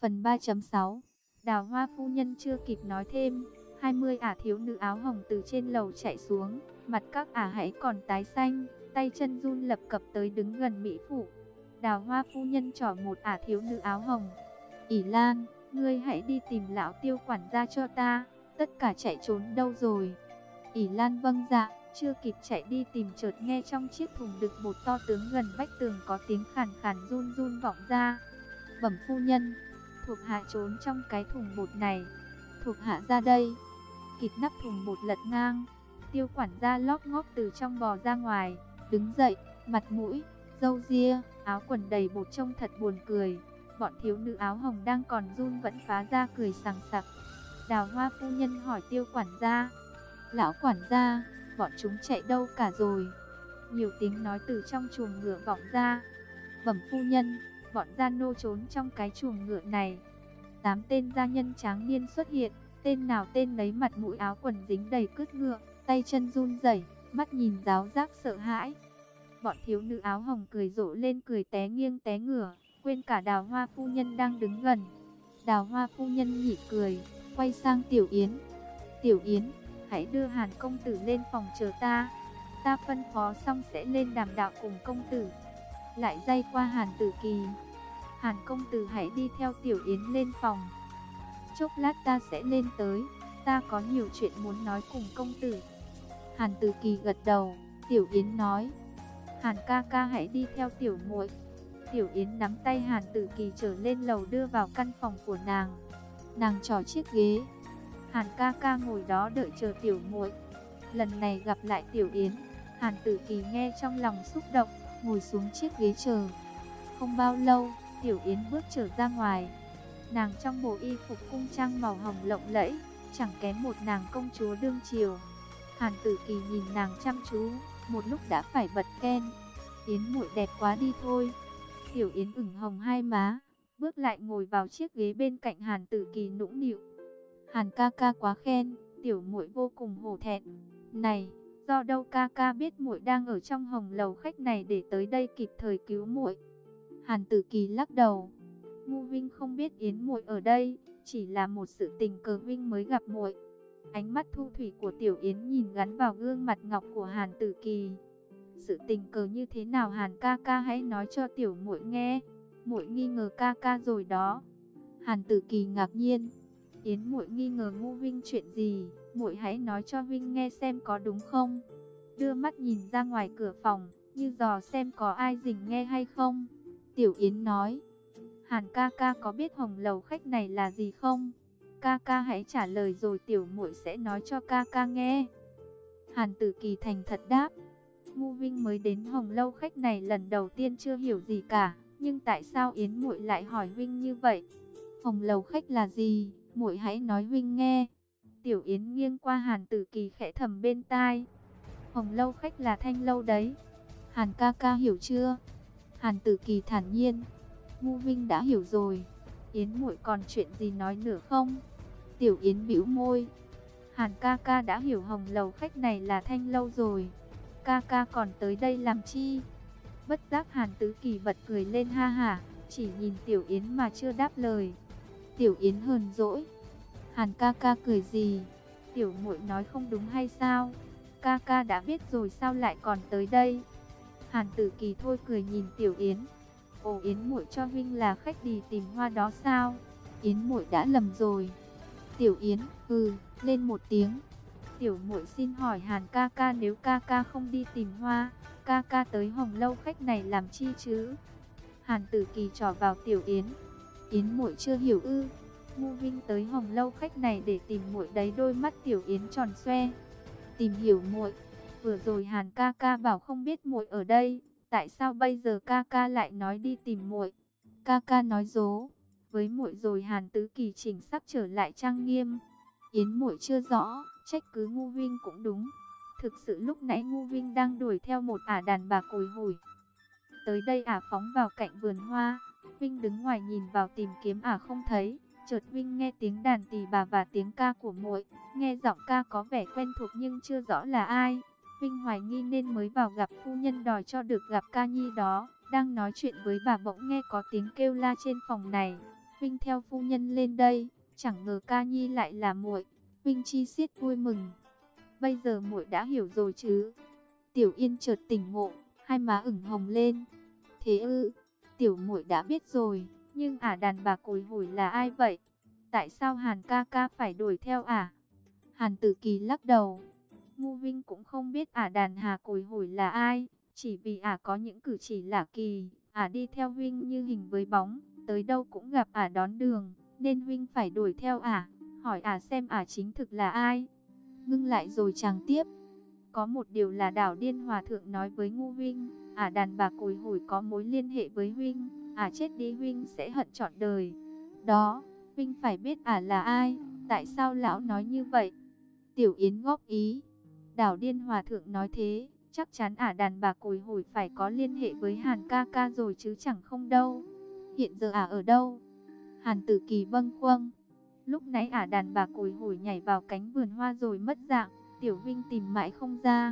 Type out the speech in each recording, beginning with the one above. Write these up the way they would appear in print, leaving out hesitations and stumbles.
Phần 3.6. Đào Hoa phu nhân chưa kịp nói thêm, 20 ả thiếu nữ áo hồng từ trên lầu chạy xuống, mặt các ả hãy còn tái xanh, tay chân run lập cập tới đứng gần mỹ phụ. Đào Hoa phu nhân trỏ một ả thiếu nữ áo hồng. "Ỷ Lan, ngươi hãy đi tìm lão Tiêu quản gia cho ta, tất cả chạy trốn đâu rồi?" Ỷ Lan vâng dạ, chưa kịp chạy đi tìm chợt nghe trong chiếc thùng đựng bột to tướng gần vách tường có tiếng khàn khàn run run vọng ra. "Bẩm phu nhân, thuộc hạ trốn trong cái thùng bột này, thuộc hạ ra đây." Kịt nắp thùng bột lật ngang, Tiêu quản gia lóp ngóp từ trong bò ra ngoài, đứng dậy, mặt mũi, râu ria, áo quần đầy bột trông thật buồn cười. Bọn thiếu nữ áo hồng đang còn run vẫn phá ra cười sằng sặc. Đào Hoa phu nhân hỏi Tiêu quản gia: "Lão quản gia, bọn chúng chạy đâu cả rồi?" Nhiều tiếng nói từ trong chuồng ngựa vọng ra. "Bẩm phu nhân, bọn gia nô trốn trong cái chuồng ngựa này." 8 tên gia nhân tráng niên xuất hiện, tên nào tên nấy mặt mũi áo quần dính đầy cứt ngựa, tay chân run rẩy, mắt nhìn giáo giác sợ hãi. Bọn thiếu nữ áo hồng cười rộ lên cười té nghiêng té ngửa, quên cả Đào Hoa phu nhân đang đứng gần. Đào Hoa phu nhân nhị cười, quay sang Tiểu Yến: "Tiểu Yến, hãy đưa Hàn công tử lên phòng chờ ta. Ta phân phó xong sẽ lên đàm đạo cùng công tử." Lại dây qua Hàn Tử Kỳ: "Hàn công tử hãy đi theo Tiểu Yến lên phòng. Chốc lát ta sẽ lên tới, ta có nhiều chuyện muốn nói cùng công tử." Hàn Tử Kỳ gật đầu. Tiểu Yến nói: "Hàn ca ca hãy đi theo tiểu muội." Tiểu Yến nắm tay Hàn Tử Kỳ trở lên lầu đưa vào căn phòng của nàng. Nàng trỏ chiếc ghế. "Hàn ca ca ngồi đó đợi chờ tiểu muội." Lần này gặp lại Tiểu Yến, Hàn Tử Kỳ nghe trong lòng xúc động, ngồi xuống chiếc ghế chờ. Không bao lâu, Tiểu Yến bước trở ra ngoài. Nàng trong bộ y phục cung trang màu hồng lộng lẫy, chẳng kém một nàng công chúa đương triều. Hàn Tử Kỳ nhìn nàng chăm chú, một lúc đã phải bật khen: "Yến muội đẹp quá đi thôi." Tiểu Yến ửng hồng hai má, bước lại ngồi vào chiếc ghế bên cạnh Hàn Tử Kỳ nũng nịu: "Hàn ca ca quá khen, tiểu muội vô cùng hổ thẹn. Này, do đâu ca ca biết muội đang ở trong hồng lầu khách này để tới đây kịp thời cứu muội?" Hàn Tử Kỳ lắc đầu: "Ngu Vinh không biết Yến muội ở đây, chỉ là một sự tình cờ Vinh mới gặp muội." Ánh mắt thu thủy của Tiểu Yến nhìn gắn vào gương mặt ngọc của Hàn Tử Kỳ. "Sự tình cờ như thế nào Hàn ca ca hãy nói cho tiểu muội nghe, muội nghi ngờ ca ca rồi đó." Hàn Tử Kỳ ngạc nhiên: "Yến muội nghi ngờ Ngu Vinh chuyện gì, muội hãy nói cho Vinh nghe xem có đúng không." Đưa mắt nhìn ra ngoài cửa phòng, như dò xem có ai rình nghe hay không. Tiểu Yến nói: "Hàn ca ca có biết hồng lầu khách này là gì không? Ca ca hãy trả lời rồi tiểu muội sẽ nói cho ca ca nghe." Hàn Tử Kỳ thành thật đáp: "Ngu Vinh mới đến hồng lâu khách này lần đầu tiên chưa hiểu gì cả, nhưng tại sao Yến muội lại hỏi Vinh như vậy? Hồng lầu khách là gì, muội hãy nói Vinh nghe." Tiểu Yến nghiêng qua Hàn Tử Kỳ khẽ thầm bên tai: "Hồng lâu khách là Thanh lâu đấy. Hàn ca ca hiểu chưa?" Hàn Tử Kỳ thản nhiên: "Ngu Vinh đã hiểu rồi. Yến muội còn chuyện gì nói nữa không?" Tiểu Yến bĩu môi: "Hàn ca ca đã hiểu hồng lầu khách này là Thanh lâu rồi. Ca ca còn tới đây làm chi?" Bất giác Hàn Tử Kỳ bật cười lên ha hả, chỉ nhìn Tiểu Yến mà chưa đáp lời. Tiểu Yến hờn dỗi: "Hàn ca ca cười gì? Tiểu muội nói không đúng hay sao? Ca ca đã biết rồi sao lại còn tới đây?" Hàn Tử Kỳ thôi cười nhìn Tiểu Yến: "Ồ, Yến muội cho Vinh là khách đi tìm hoa đó sao? Yến muội đã lầm rồi." Tiểu Yến lên một tiếng: "Tiểu muội xin hỏi Hàn ca ca, nếu ca ca không đi tìm hoa, ca ca tới hồng lâu khách này làm chi chứ?" Hàn Tử Kỳ trỏ vào Tiểu Yến: "Yến muội chưa hiểu ư? Ngu Vinh tới hồng lâu khách này để tìm muội đấy." Đôi mắt Tiểu Yến tròn xoe: "Tìm hiểu muội? Vừa rồi Hàn ca ca bảo không biết muội ở đây, tại sao bây giờ ca ca lại nói đi tìm muội? Ca ca nói dối với muội rồi." Hàn Tử Kỳ chỉnh sắc trở lại trang nghiêm: "Yến muội chưa rõ, trách cứ Ngu Vinh cũng đúng. Thực sự lúc nãy Ngu Vinh đang đuổi theo một ả đàn bà cùi hủi. Tới đây ả phóng vào cạnh vườn hoa. Vinh đứng ngoài nhìn vào tìm kiếm ả không thấy. Chợt Vinh nghe tiếng đàn tỳ bà và tiếng ca của muội, nghe giọng ca có vẻ quen thuộc nhưng chưa rõ là ai. Vinh hoài nghi nên mới vào gặp phu nhân đòi cho được gặp ca nhi đó. Đang nói chuyện với bà bỗng nghe có tiếng kêu la trên phòng này. Vinh theo phu nhân lên đây, chẳng ngờ ca nhi lại là muội. Vinh chi xiết vui mừng. Bây giờ muội đã hiểu rồi chứ? Tiểu Yên chợt tỉnh ngộ, hai má ửng hồng lên. Thế ư? Tiểu muội đã biết rồi, nhưng đàn bà cùi hủi là ai vậy? Tại sao Hàn ca ca phải đuổi theo ả? Hàn Tử Kỳ lắc đầu. Ngu Vinh cũng không biết đàn hà cùi hủi là ai, chỉ vì có những cử chỉ lạ kỳ, đi theo Vinh như hình với bóng, tới đâu cũng gặp đón đường, nên Vinh phải đuổi theo hỏi xem chính thực là ai. Ngưng lại rồi chàng tiếp. Có một điều là Đảo Điên Hòa Thượng nói với Ngu Vinh, đàn bà cùi hủi có mối liên hệ với Vinh, chết đi Vinh sẽ hận trọn đời. Đó, Vinh phải biết là ai, tại sao lão nói như vậy? Tiểu Yến góp ý. Đảo Điên Hòa Thượng nói thế, chắc chắn đàn bà cùi hủi phải có liên hệ với Hàn ca ca rồi chứ chẳng không đâu. Hiện giờ ở đâu? Hàn Tử Kỳ bâng khuâng. Lúc nãy đàn bà cùi hủi nhảy vào cánh vườn hoa rồi mất dạng, Tiểu Vinh tìm mãi không ra.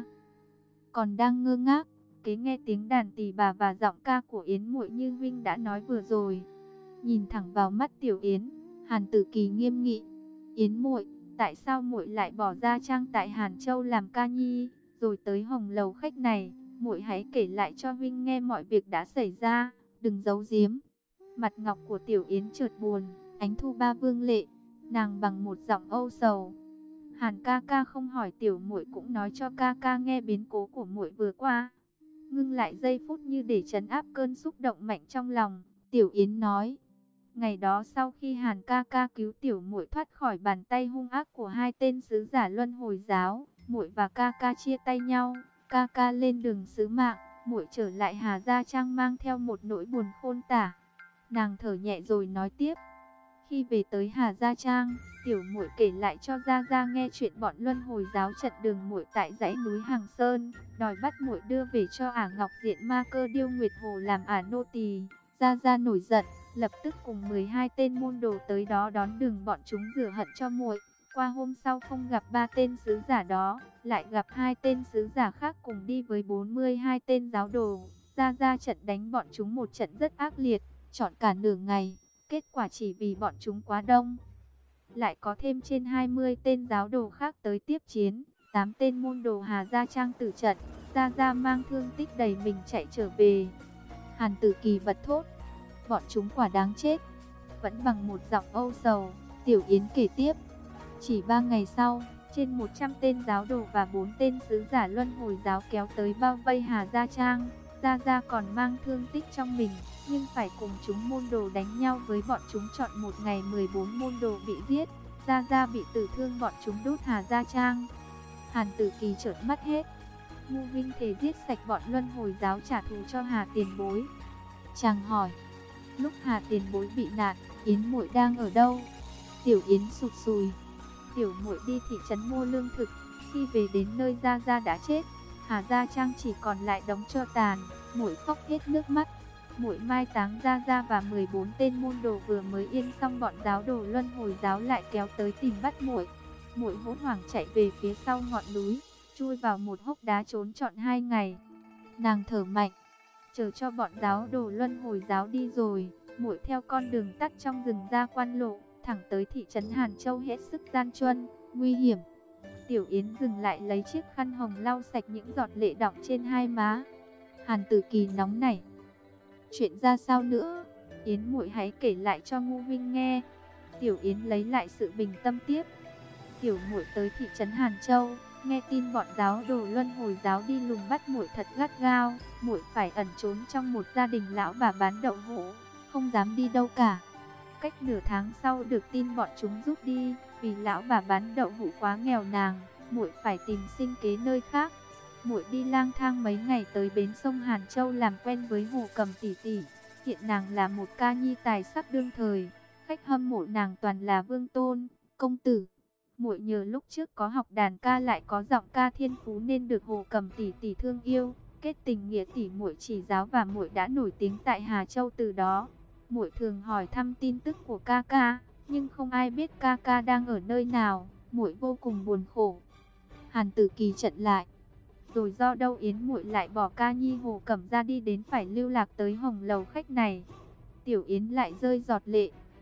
Còn đang ngơ ngác, kế nghe tiếng đàn tỳ bà và giọng ca của Yến muội như Vinh đã nói vừa rồi. Nhìn thẳng vào mắt Tiểu Yến, Hàn Tử Kỳ nghiêm nghị. Yến muội, tại sao muội lại bỏ Gia Trang tại Hàn Châu làm ca nhi, rồi tới Hồng Lầu khách này? Muội hãy kể lại cho Vinh nghe mọi việc đã xảy ra, đừng giấu giếm. Mặt ngọc của Tiểu Yến chợt buồn, ánh thu ba vương lệ, nàng bằng một giọng âu sầu. Hàn ca ca không hỏi tiểu muội cũng nói cho ca ca nghe biến cố của muội vừa qua. Ngưng lại giây phút như để trấn áp cơn xúc động mạnh trong lòng, Tiểu Yến nói: ngày đó sau khi Hàn ca ca cứu tiểu muội thoát khỏi bàn tay hung ác của hai tên sứ giả Luân Hồi giáo, muội và ca ca chia tay nhau. Ca ca lên đường sứ mạng, muội trở lại Hà Gia Trang mang theo một nỗi buồn khôn tả. Nàng thở nhẹ rồi nói tiếp: khi về tới Hà Gia Trang, tiểu muội kể lại cho Gia Gia nghe chuyện bọn Luân Hồi giáo chặn đường muội tại dãy núi Hàng Sơn, đòi bắt muội đưa về cho Ngọc Diện Ma Cơ Điêu Nguyệt Hồ làm nô tỳ. Gia Gia nổi giận, lập tức cùng 12 tên môn đồ tới đó đón đường bọn chúng rửa hận cho muội. Qua hôm sau không gặp 3 tên sứ giả đó, lại gặp 2 tên sứ giả khác cùng đi với 42 tên giáo đồ. Gia Gia trận đánh bọn chúng một trận rất ác liệt, trọn cả nửa ngày. Kết quả chỉ vì bọn chúng quá đông, lại có thêm trên 20 tên giáo đồ khác tới tiếp chiến. 8 tên môn đồ Hà Gia Trang tử trận, Gia Gia mang thương tích đầy mình chạy trở về. Hàn Tử Kỳ bật thốt: bọn chúng quả đáng chết. Vẫn bằng một giọng âu sầu, Tiểu Yến kể tiếp: chỉ 3 ngày sau, trên 100 tên giáo đồ và 4 tên sứ giả Luân Hồi giáo kéo tới bao vây Hà Gia Trang. Gia Gia còn mang thương tích trong mình, nhưng phải cùng chúng môn đồ đánh nhau với bọn chúng trọn một ngày. 14 môn đồ bị giết, Gia Gia bị tử thương, bọn chúng đốt Hà Gia Trang. Hàn Tử Kỳ trợn mắt hết. Ngu Vinh thề giết sạch bọn Luân Hồi giáo trả thù cho Hà tiền bối. Chàng hỏi: lúc Hà tiền bối bị nạn, Yến muội đang ở đâu? Tiểu Yến sụt sùi: tiểu muội đi thị trấn mua lương thực, khi về đến nơi Gia Gia đã chết, Hà Gia Trang chỉ còn lại đống tro tàn. Muội khóc hết nước mắt. Muội mai táng Gia Gia và 14 tên môn đồ vừa mới yên xong, bọn giáo đồ Luân Hồi giáo lại kéo tới tìm bắt muội. Muội hốt hoảng chạy về phía sau ngọn núi, chui vào một hốc đá trốn trọn 2 ngày. Nàng thở mạnh, chờ cho bọn giáo đồ Luân Hồi giáo đi rồi, muội theo con đường tắt trong rừng ra quan lộ, thẳng tới thị trấn Hàn Châu hết sức gian truân, nguy hiểm. Tiểu Yến dừng lại lấy chiếc khăn hồng lau sạch những giọt lệ đọng trên hai má. Hàn Tử Kỳ nóng nảy: chuyện ra sao nữa? Yến muội hãy kể lại cho Ngu Vinh nghe. Tiểu Yến lấy lại sự bình tâm tiếp: tiểu muội tới thị trấn Hàn Châu, nghe tin bọn giáo đồ Luân Hồi giáo đi lùng bắt muội thật gắt gao. Muội phải ẩn trốn trong một gia đình lão bà bán đậu hũ, không dám đi đâu cả. Cách nửa tháng sau được tin bọn chúng rút đi, vì lão bà bán đậu hũ quá nghèo nàn, muội phải tìm sinh kế nơi khác. Muội đi lang thang mấy ngày tới bến sông Hàn Châu làm quen với Hồ Cầm tỷ tỷ. Hiện nàng là một ca nhi tài sắc đương thời, khách hâm mộ nàng toàn là vương tôn, công tử. Muội nhờ lúc trước có học đàn ca lại có giọng ca thiên phú nên được Hồ Cầm tỷ tỷ thương yêu, kết tình nghĩa tỷ muội chỉ giáo và muội đã nổi tiếng tại Hà Châu từ đó. Muội thường hỏi thăm tin tức của ca ca, nhưng không ai biết ca ca đang ở nơi nào, muội vô cùng buồn khổ. Hàn Tử Kỳ chặn lại: rồi do đâu Yến muội lại bỏ ca nhi Hồ Cẩm ra đi đến phải lưu lạc tới Hồng Lầu khách này? Tiểu Yến lại rơi giọt lệ.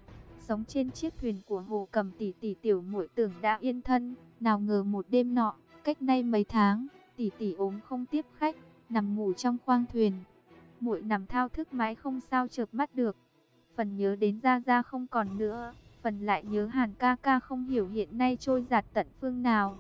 sống trên chiếc thuyền của Hồ Cầm tỷ tỷ, tiểu muội tưởng đã yên thân, nào ngờ một đêm nọ, cách nay mấy tháng, tỷ tỷ ốm không tiếp khách, nằm ngủ trong khoang thuyền. Muội nằm thao thức mãi không sao chợp mắt được. Phần nhớ đến Gia Gia không còn nữa, phần lại nhớ Hàn ca ca không hiểu hiện nay trôi dạt tận phương nào.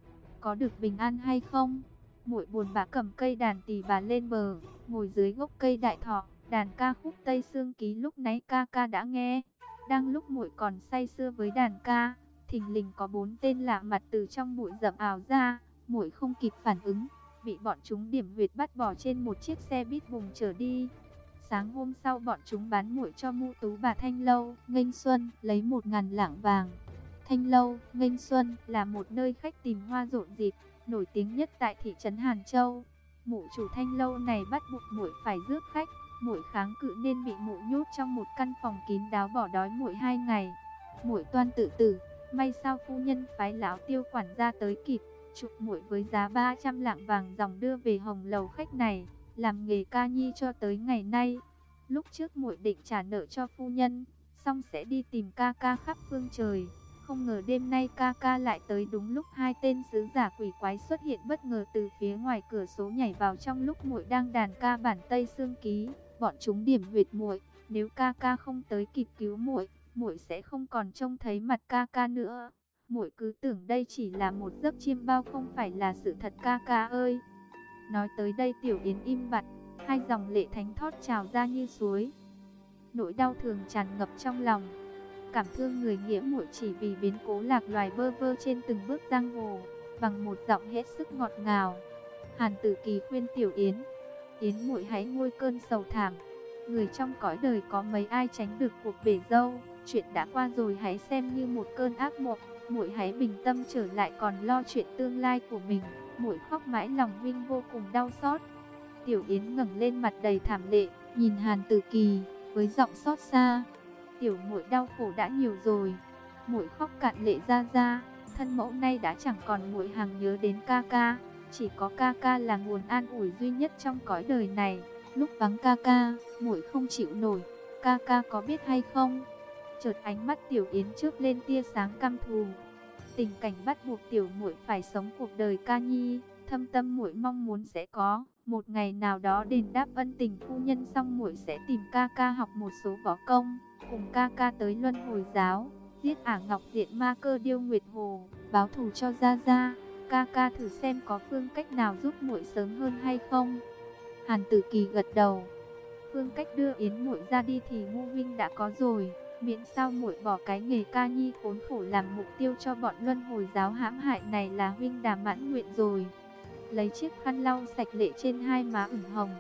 Có được bình an hay không? Muội buồn bã cầm cây đàn tỳ bà lên bờ, ngồi dưới gốc cây đại thọ, đàn ca khúc Tây Sương Ký lúc nãy ca ca đã nghe. Đang lúc muội còn say sưa với đàn ca, thình lình có 4 tên lạ mặt từ trong bụi rậm ảo ra, muội không kịp phản ứng, bị bọn chúng điểm huyệt bắt bỏ trên một chiếc xe buýt vùng chở đi. Sáng hôm sau bọn chúng bán muội cho mụ tú bà Thanh Lâu, Nghênh Xuân, lấy 1.000 lạng vàng. Thanh Lâu, Nghênh Xuân là một nơi khách tìm hoa rộn rịp, nổi tiếng nhất tại thị trấn Hàn Châu. Mụ chủ Thanh Lâu này bắt buộc muội phải rước khách, muội kháng cự nên bị mụ nhốt trong một căn phòng kín đáo bỏ đói muội 2 ngày. Muội toan tự tử, may sao phu nhân phái lão Tiêu quản gia tới kịp, chuộc muội với giá 300 lạng vàng dòng đưa về Hồng Lầu khách này, làm nghề ca nhi cho tới ngày nay. Lúc trước muội định trả nợ cho phu nhân, xong sẽ đi tìm ca ca khắp phương trời. Không ngờ đêm nay ca ca lại tới đúng lúc 2 tên sứ giả quỷ quái xuất hiện bất ngờ từ phía ngoài cửa sổ nhảy vào trong lúc muội đang đàn ca bản Tây Sương Ký. Bọn chúng điểm huyệt muội, nếu ca ca không tới kịp cứu muội, muội sẽ không còn trông thấy mặt ca ca nữa. Muội cứ tưởng đây chỉ là một giấc chiêm bao, không phải là sự thật ca ca ơi. Nói tới đây Tiểu Yến im bặt, 2 dòng lệ thánh thót trào ra như suối. Nỗi đau thường tràn ngập trong lòng, cảm thương người nghĩa muội chỉ vì biến cố lạc loài bơ vơ trên từng bước giang hồ, bằng một giọng hết sức ngọt ngào. Hàn Tử Kỳ khuyên Tiểu Yến, Yến muội hãy nguôi cơn sầu thảm. Người trong cõi đời có mấy ai tránh được cuộc bể dâu, chuyện đã qua rồi hãy xem như một cơn ác mộng. Muội hãy bình tâm trở lại còn lo chuyện tương lai của mình. Muội khóc mãi lòng huynh vô cùng đau xót. Tiểu Yến ngẩng lên mặt đầy thảm lệ, nhìn Hàn Tử Kỳ với giọng xót xa. Tiểu muội đau khổ đã nhiều rồi. Muội khóc cạn lệ ra, thân mẫu nay đã chẳng còn muội hằng nhớ đến ca ca. Chỉ có ca ca là nguồn an ủi duy nhất trong cõi đời này. Lúc vắng ca ca, muội không chịu nổi. Ca ca có biết hay không? Chợt ánh mắt Tiểu Yến chớp lên tia sáng căm thù. Tình cảnh bắt buộc tiểu muội phải sống cuộc đời ca nhi. Thâm tâm muội mong muốn sẽ có một ngày nào đó đền đáp ân tình phu nhân, xong muội sẽ tìm ca ca học một số võ công, cùng ca ca tới Luân Hồi Giáo, giết Ả Ngọc Diện Ma Cơ Điêu Nguyệt Hồ, báo thù cho Gia Gia. Ca ca thử xem có phương cách nào giúp muội sớm hơn hay không. Hàn Tử Kỳ gật đầu. Phương cách đưa Yến muội ra đi thì Ngu huynh đã có rồi, miễn sao muội bỏ cái nghề ca nhi khốn khổ làm mục tiêu cho bọn Luân Hồi Giáo hãm hại này là huynh đã mãn nguyện rồi. Lấy chiếc khăn lau sạch lệ trên 2 má ửng hồng.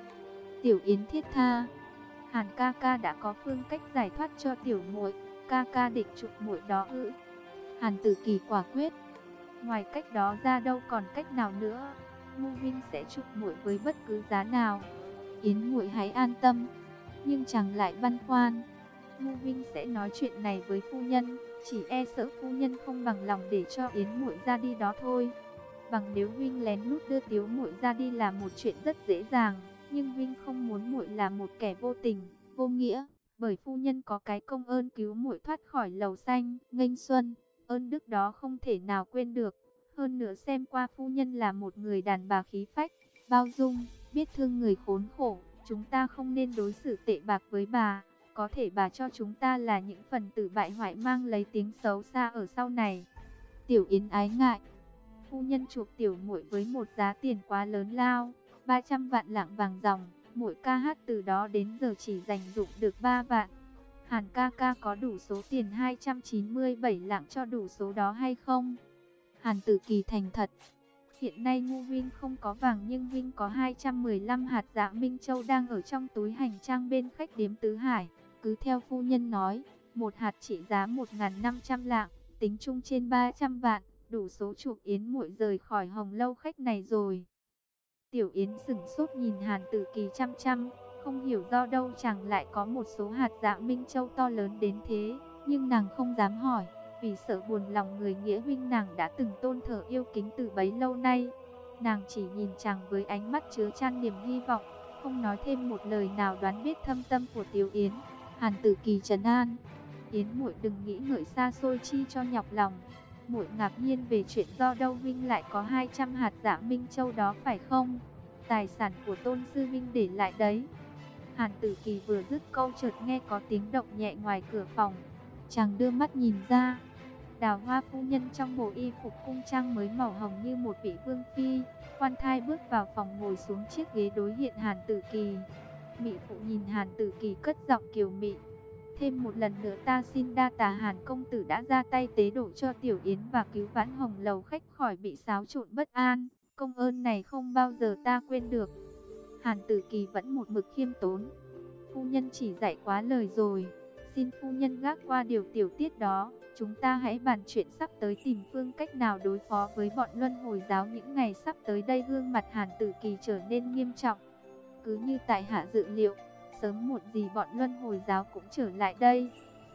Tiểu Yến thiết tha, Hàn ca ca đã có phương cách giải thoát cho tiểu muội, ca ca định chuộc muội đó ư? Hàn Tử Kỳ quả quyết. Ngoài cách đó ra đâu còn cách nào nữa. Ngu huynh sẽ chuộc muội với bất cứ giá nào. Yến muội hãy an tâm. Nhưng chàng lại băn khoăn. Ngu huynh sẽ nói chuyện này với phu nhân, chỉ e sợ phu nhân không bằng lòng để cho Yến muội ra đi đó thôi. Bằng nếu huynh lén lút đưa Tiếu muội ra đi là một chuyện rất dễ dàng, nhưng huynh không muốn muội là một kẻ vô tình, vô nghĩa, bởi phu nhân có cái công ơn cứu muội thoát khỏi lầu xanh, Nghênh Xuân, ơn đức đó không thể nào quên được. Hơn nữa xem qua phu nhân là một người đàn bà khí phách, bao dung, biết thương người khốn khổ, chúng ta không nên đối xử tệ bạc với bà. Có thể bà cho chúng ta là những phần tử bại hoại mang lấy tiếng xấu xa ở sau này. Tiểu Yến ái ngại. Phu nhân chuộc tiểu muội với một giá tiền quá lớn lao, 300 vạn lạng vàng dòng. Muội ca hát từ đó đến giờ chỉ dành dụm được 3 vạn. Hàn ca ca có đủ số tiền 297 lạng cho đủ số đó hay không? Hàn Tử Kỳ thành thật. Hiện nay Ngu huynh không có vàng, nhưng huynh có 215 hạt dạ Minh Châu đang ở trong túi hành trang bên khách điếm Tứ Hải. Cứ theo phu nhân nói, một hạt trị giá 1.500 lạng, tính chung trên 300 vạn, đủ số chuộc Yến muội rời khỏi Hồng Lâu khách này rồi. Tiểu Yến sững sốt nhìn Hàn Tử Kỳ chăm chăm, không hiểu do đâu chàng lại có một số hạt dạ Minh Châu to lớn đến thế, nhưng nàng không dám hỏi, vì sợ buồn lòng người nghĩa huynh nàng đã từng tôn thờ yêu kính từ bấy lâu nay. Nàng chỉ nhìn chàng với ánh mắt chứa chan niềm hy vọng, không nói thêm một lời nào, đoán biết thâm tâm của Tiểu Yến. Hàn Tử Kỳ trấn an, Yến muội đừng nghĩ ngợi xa xôi chi cho nhọc lòng. Muội ngạc nhiên về chuyện do đâu huynh lại có 200 hạt Dạ Minh Châu đó phải không? Tài sản của Tôn sư huynh để lại đấy. Hàn Tử Kỳ vừa dứt câu chợt nghe có tiếng động nhẹ ngoài cửa phòng. Chàng đưa mắt nhìn ra, Đào Hoa phu nhân trong bộ y phục cung trang mới màu hồng như một vị vương phi, khoan thai bước vào phòng ngồi xuống chiếc ghế đối diện Hàn Tử Kỳ. Mị phụ nhìn Hàn Tử Kỳ cất giọng kiều mị. Thêm một lần nữa ta xin đa tạ Hàn công tử đã ra tay tế độ cho Tiểu Yến và cứu vãn Hồng lầu khách khỏi bị xáo trộn bất an. Công ơn này không bao giờ ta quên được. Hàn Tử Kỳ vẫn một mực khiêm tốn. Phu nhân chỉ dạy quá lời rồi. Xin phu nhân gác qua điều tiểu tiết đó. Chúng ta hãy bàn chuyện sắp tới tìm phương cách nào đối phó với bọn Luân Hồi giáo những ngày sắp tới đây. Gương mặt Hàn Tử Kỳ trở nên nghiêm trọng. Cứ như tại hạ dự liệu, sớm muộn gì bọn Luân Hồi giáo cũng trở lại đây.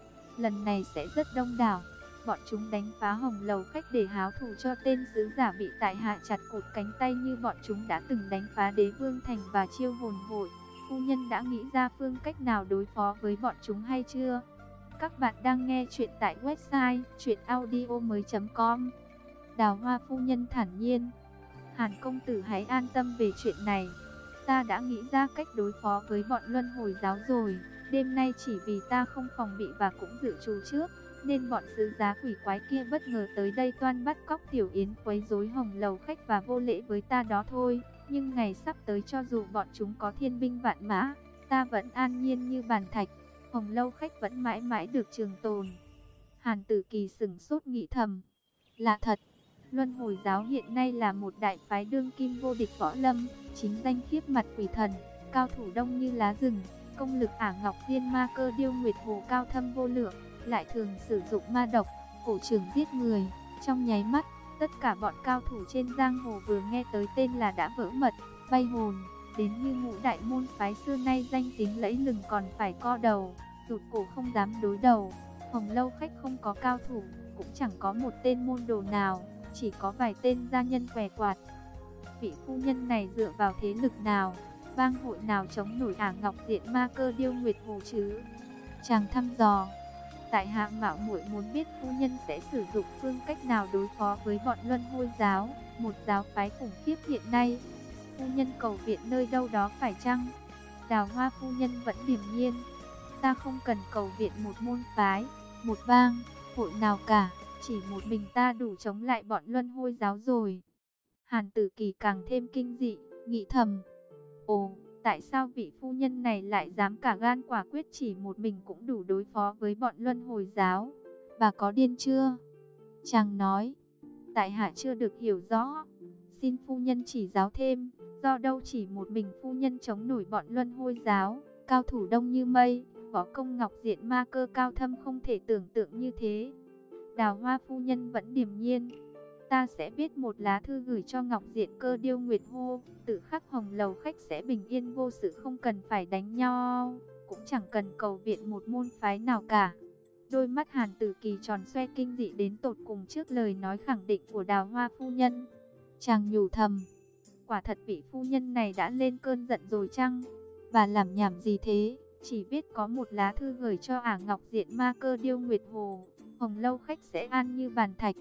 Lần này sẽ rất đông đảo. Bọn chúng đánh phá Hồng lầu khách để háo thù cho tên sứ giả bị tại hạ chặt cụt cánh tay như bọn chúng đã từng đánh phá Đế Vương Thành và Chiêu Hồn Hội. Phu nhân đã nghĩ ra phương cách nào đối phó với bọn chúng hay chưa? Các bạn đang nghe chuyện tại website chuyenaudio.com. Đào Hoa phu nhân thản nhiên. Hàn công tử hãy an tâm về chuyện này. Ta đã nghĩ ra cách đối phó với bọn Luân Hồi giáo rồi. Đêm nay chỉ vì ta không phòng bị và cũng dự trù trước, nên bọn sứ giá quỷ quái kia bất ngờ tới đây toan bắt cóc Tiểu Yến, quấy rối Hồng lầu khách và vô lễ với ta đó thôi. Nhưng ngày sắp tới cho dù bọn chúng có thiên binh vạn mã, ta vẫn an nhiên như bàn thạch. Hồng lâu khách vẫn mãi mãi được trường tồn. Hàn Tử Kỳ sửng sốt nghĩ thầm. Lạ thật, Luân Hồi giáo hiện nay là một đại phái đương kim vô địch võ lâm, chính danh khiếp mặt quỷ thần, cao thủ đông như lá rừng, công lực Ả Ngọc Diên Ma Cơ Điêu Nguyệt Hồ cao thâm vô lượng, lại thường sử dụng ma độc, cổ trường giết người. Trong nháy mắt, tất cả bọn cao thủ trên giang hồ vừa nghe tới tên là đã vỡ mật, bay hồn. Đến như Ngũ đại môn phái xưa nay danh tiếng lẫy lừng còn phải co đầu, rụt cổ không dám đối đầu. Hồng lâu khách không có cao thủ, cũng chẳng có một tên môn đồ nào, chỉ có vài tên gia nhân què quạt. Vị phu nhân này dựa vào thế lực nào, bang hội nào chống nổi Ả Ngọc Diện Ma Cơ Điêu Nguyệt Hồ chứ? Chàng thăm dò. Tại hạ mạo muội muốn biết phu nhân sẽ sử dụng phương cách nào đối phó với bọn Luân Hồi giáo, một giáo phái khủng khiếp hiện nay. Phu nhân cầu viện nơi đâu đó phải chăng? Đào Hoa phu nhân vẫn điềm nhiên. Ta không cần cầu viện một môn phái, một bang hội nào cả, chỉ một mình ta đủ chống lại bọn Luân Hồi giáo rồi. Hàn Tử Kỳ càng thêm kinh dị, nghĩ thầm. Ồ, tại sao vị phu nhân này lại dám cả gan quả quyết chỉ một mình cũng đủ đối phó với bọn Luân Hồi giáo? Bà có điên chưa? Chàng nói. Tại hạ chưa được hiểu rõ. Xin phu nhân chỉ giáo thêm. Do đâu chỉ một mình phu nhân chống nổi bọn Luân Hồi giáo? Cao thủ đông như mây, võ công Ngọc Diện Ma Cơ cao thâm không thể tưởng tượng như thế. Đào Hoa phu nhân vẫn điềm nhiên. Ta sẽ viết một lá thư gửi cho Ngọc Diện Cơ Điêu Nguyệt Hồ, tự khắc Hồng lầu khách sẽ bình yên vô sự, không cần phải đánh nhau, cũng chẳng cần cầu viện một môn phái nào cả. Đôi mắt Hàn Tử Kỳ tròn xoe kinh dị đến tột cùng trước lời nói khẳng định của Đào Hoa phu nhân. Chàng nhủ thầm, quả thật vị phu nhân này đã lên cơn giận rồi chăng? Bà làm nhảm gì thế? Chỉ biết có một lá thư gửi cho Ả Ngọc Diện Ma Cơ Điêu Nguyệt Hồ, Hồng lâu khách sẽ an như bàn thạch.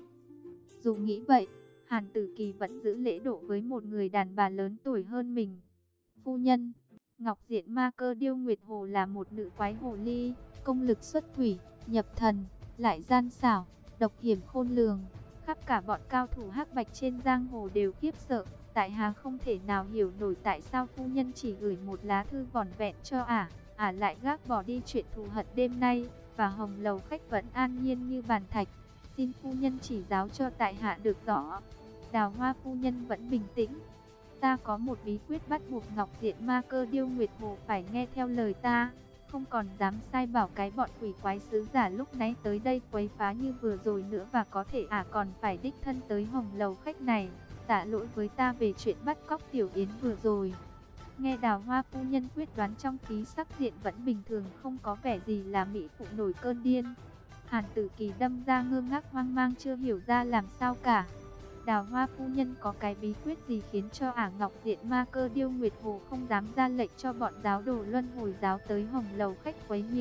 Dù nghĩ vậy, Hàn Tử Kỳ vẫn giữ lễ độ với một người đàn bà lớn tuổi hơn mình. Phu nhân, Ngọc Diện Ma Cơ Điêu Nguyệt Hồ là một nữ quái hồ ly, công lực xuất thủy, nhập thần, lại gian xảo, độc hiểm khôn lường. Khắp cả bọn cao thủ hắc bạch trên giang hồ đều khiếp sợ. Tại hạ không thể nào hiểu nổi tại sao phu nhân chỉ gửi một lá thư vỏn vẹn cho ả lại gác bỏ đi chuyện thù hận đêm nay, và Hồng lầu khách vẫn an nhiên như bàn thạch. Xin phu nhân chỉ giáo cho tại hạ được rõ. Đào Hoa phu nhân vẫn bình tĩnh. Ta có một bí quyết bắt buộc Ngọc Diện Ma Cơ Điêu Nguyệt Hồ phải nghe theo lời ta, không còn dám sai bảo cái bọn quỷ quái sứ giả lúc nãy tới đây quấy phá như vừa rồi nữa, và có thể còn phải đích thân tới Hồng lầu khách này, tạ lỗi với ta về chuyện bắt cóc Tiểu Yến vừa rồi. Nghe Đào Hoa phu nhân quyết đoán trong khí sắc diện vẫn bình thường, không có vẻ gì là mỹ phụ nổi cơn điên. Hàn Tử Kỳ đâm ra ngơ ngác hoang mang chưa hiểu ra làm sao cả. Đào Hoa phu nhân có cái bí quyết gì khiến cho Ả Ngọc Diện Ma Cơ Điêu Nguyệt Hồ không dám ra lệnh cho bọn giáo đồ Luân Hồi giáo tới Hồng lầu khách quấy nhiễu?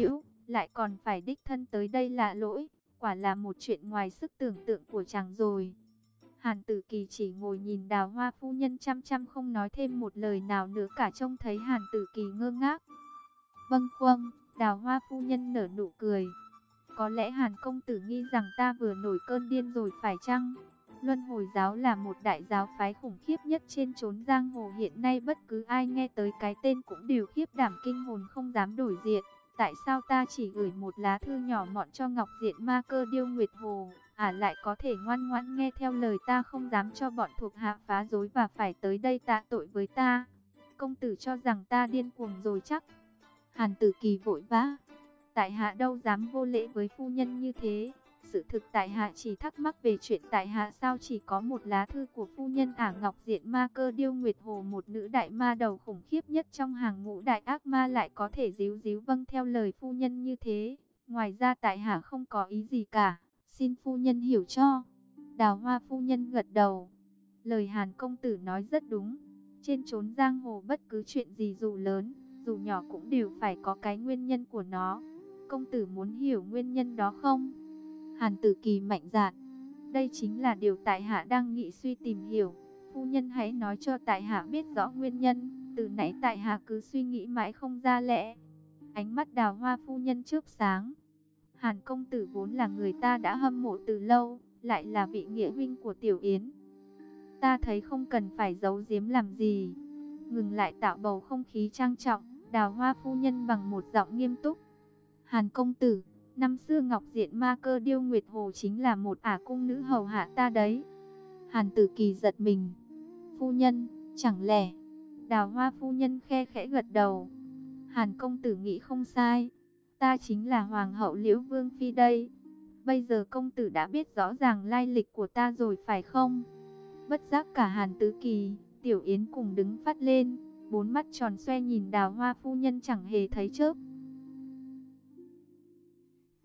lại còn phải đích thân tới đây lạ lỗi, quả là một chuyện ngoài sức tưởng tượng của chàng rồi. Hàn Tử Kỳ chỉ ngồi nhìn Đào Hoa phu nhân chăm chăm không nói thêm một lời nào nữa cả, trông thấy Hàn Tử Kỳ ngơ ngác. Vâng vâng, Đào Hoa phu nhân nở nụ cười. Có lẽ Hàn công tử nghĩ rằng ta vừa nổi cơn điên rồi phải chăng? Luân Hồi giáo là một đại giáo phái khủng khiếp nhất trên chốn giang hồ hiện nay, bất cứ ai nghe tới cái tên cũng đều khiếp đảm kinh hồn không dám đổi diện. Tại sao ta chỉ gửi một lá thư nhỏ mọn cho Ngọc Diện Ma Cơ Điêu Nguyệt Hồ, lại có thể ngoan ngoãn nghe theo lời ta, không dám cho bọn thuộc hạ phá rối và phải tới đây tạ tội với ta? Công tử cho rằng ta điên cuồng rồi chắc? Hàn Tử Kỳ vội vã. Tại hạ đâu dám vô lễ với phu nhân như thế. Sự thực tại hạ chỉ thắc mắc về chuyện tại hạ sao chỉ có một lá thư của phu nhân Ngọc Diện Ma Cơ Điêu Nguyệt Hồ, một nữ đại ma đầu khủng khiếp nhất trong hàng ngũ đại ác ma, lại có thể díu díu vâng theo lời phu nhân như thế. Ngoài ra tại hạ không có ý gì cả, xin phu nhân hiểu cho. Đào Hoa phu nhân gật đầu. Lời Hàn công tử nói rất đúng. Trên chốn giang hồ bất cứ chuyện gì dù lớn, dù nhỏ cũng đều phải có cái nguyên nhân của nó. Công tử muốn hiểu nguyên nhân đó không? Hàn Tử Kỳ mạnh dạn. Đây chính là điều tại hạ đang nghĩ suy tìm hiểu. Phu nhân hãy nói cho tại hạ biết rõ nguyên nhân. Từ nãy tại hạ cứ suy nghĩ mãi không ra lẽ. Ánh mắt Đào Hoa phu nhân chớp sáng. Hàn công tử vốn là người ta đã hâm mộ từ lâu, lại là vị nghĩa huynh của Tiểu Yến. Ta thấy không cần phải giấu giếm làm gì. Ngừng lại tạo bầu không khí trang trọng, Đào Hoa phu nhân bằng một giọng nghiêm túc. Hàn công tử, năm xưa Ngọc Diện Ma Cơ Điêu Nguyệt Hồ chính là một cung nữ hầu hạ ta đấy. Hàn Tử Kỳ giật mình. Phu nhân, chẳng lẽ? Đào Hoa phu nhân khe khẽ gật đầu. Hàn công tử nghĩ không sai. Ta chính là Hoàng hậu Liễu Vương Phi đây. Bây giờ công tử đã biết rõ ràng lai lịch của ta rồi phải không? Bất giác cả Hàn Tử Kỳ, Tiểu Yến cùng đứng phát lên. Bốn mắt tròn xoe nhìn Đào Hoa phu nhân chẳng hề thấy chớp.